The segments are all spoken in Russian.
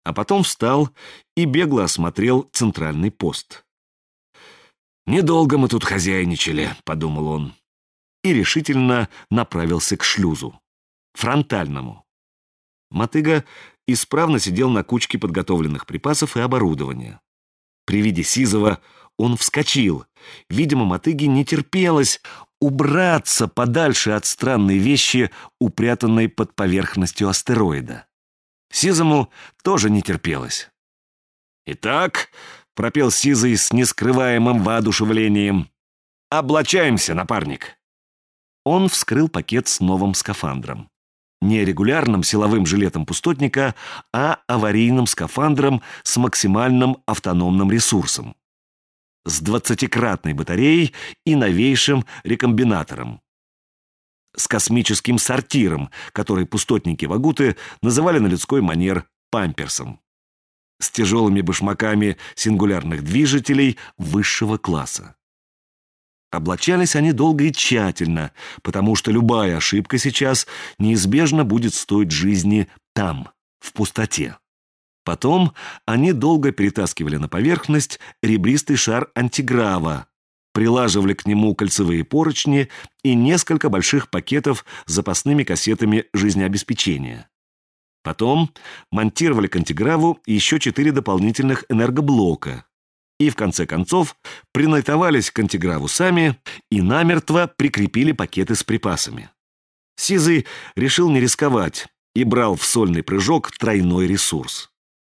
а потом встал и бегло осмотрел центральный пост. «Недолго мы тут хозяйничали», — подумал он, и решительно направился к шлюзу, фронтальному. Мотыга исправно сидел на кучке подготовленных припасов и оборудования. При виде Сизова он вскочил. Видимо, Мотыге не терпелось убраться подальше от странной вещи, упрятанной под поверхностью астероида. Сизому тоже не терпелось. «Итак», — пропел Сизый с нескрываемым воодушевлением, — «облачаемся, напарник». Он вскрыл пакет с новым скафандром. Не регулярным силовым жилетом пустотника, а аварийным скафандром с максимальным автономным ресурсом. С 20-кратной батареей и новейшим рекомбинатором. С космическим сортиром, который пустотники-вагуты называли на людской манер памперсом. С тяжелыми башмаками сингулярных движителей высшего класса. Облачались они долго и тщательно, потому что любая ошибка сейчас неизбежно будет стоить жизни там, в пустоте. Потом они долго перетаскивали на поверхность ребристый шар антиграва, прилаживали к нему кольцевые поручни и несколько больших пакетов с запасными кассетами жизнеобеспечения. Потом монтировали к антиграву еще 4 дополнительных энергоблока. И, в конце концов, принайтовались к антиграву сами и намертво прикрепили пакеты с припасами. Сизый решил не рисковать и брал в сольный прыжок тройной ресурс.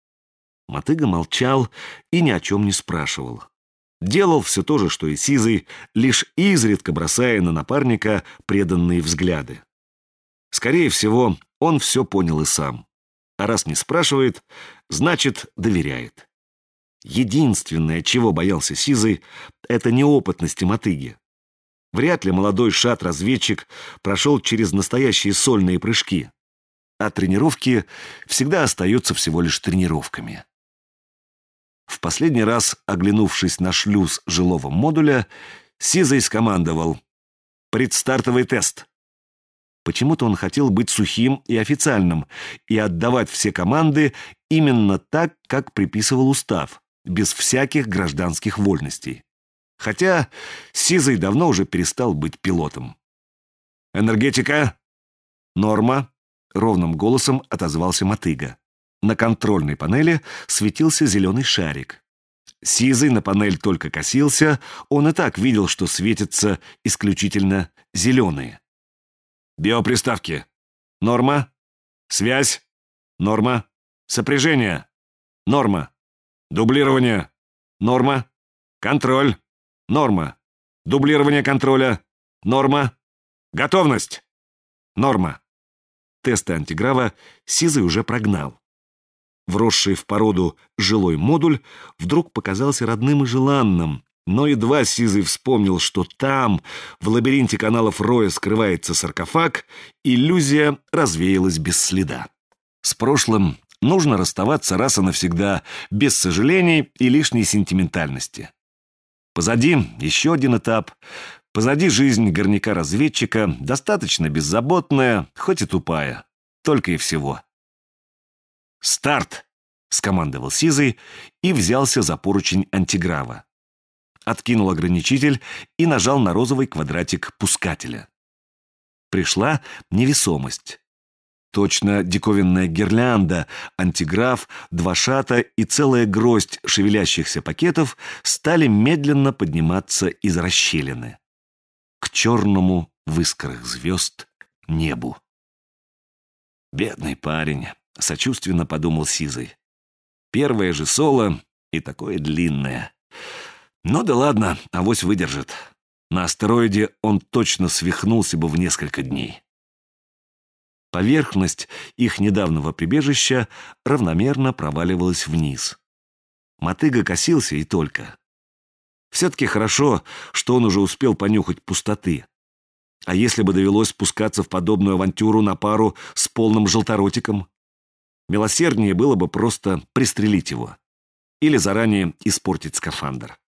Мотыга молчал и ни о чем не спрашивал. Делал все то же, что и Сизый, лишь изредка бросая на напарника преданные взгляды. Скорее всего, он все понял и сам. А раз не спрашивает, значит, доверяет. Единственное, чего боялся Сизый, это неопытности Мотыги. Вряд ли молодой шат-разведчик прошел через настоящие сольные прыжки, а тренировки всегда остаются всего лишь тренировками. В последний раз, оглянувшись на шлюз жилого модуля, Сизый скомандовал: «Предстартовый тест». Почему-то он хотел быть сухим и официальным и отдавать все команды именно так, как приписывал устав, без всяких гражданских вольностей. Хотя Сизый давно уже перестал быть пилотом. «Энергетика?» «Норма», — ровным голосом отозвался Мотыга. На контрольной панели светился зеленый шарик. Сизый на панель только косился, он и так видел, что светятся исключительно зеленые. «Биоприставки. Норма. Связь. Норма. Сопряжение. Норма. Дублирование. Норма. Контроль. Норма. Дублирование контроля. Норма. Готовность. Норма». Тесты антиграва Сизый уже прогнал. Вросший в породу жилой модуль вдруг показался родным и желанным, но едва Сизый вспомнил, что там, в лабиринте каналов Роя, скрывается саркофаг, иллюзия развеялась без следа. С прошлым нужно расставаться раз и навсегда, без сожалений и лишней сентиментальности. Позади еще один этап. Позади жизнь горняка-разведчика, достаточно беззаботная, хоть и тупая. Только и всего. «Старт!» — скомандовал Сизый и взялся за поручень антиграва. Откинул ограничитель и нажал на розовый квадратик пускателя. Пришла невесомость. Точно диковинная гирлянда, антиграф, 2 шата и целая гроздь шевелящихся пакетов стали медленно подниматься из расщелины. К черному в искрах звезд небу. «Бедный парень», — сочувственно подумал Сизый. «Первое же соло и такое длинное. Ну да ладно, авось выдержит. На астероиде он точно свихнулся бы в несколько дней». Поверхность их недавнего прибежища равномерно проваливалась вниз. Мотыга косился и только. Все-таки хорошо, что он уже успел понюхать пустоты. А если бы довелось спускаться в подобную авантюру на пару с полным желторотиком? Милосерднее было бы просто пристрелить его. Или заранее испортить скафандр.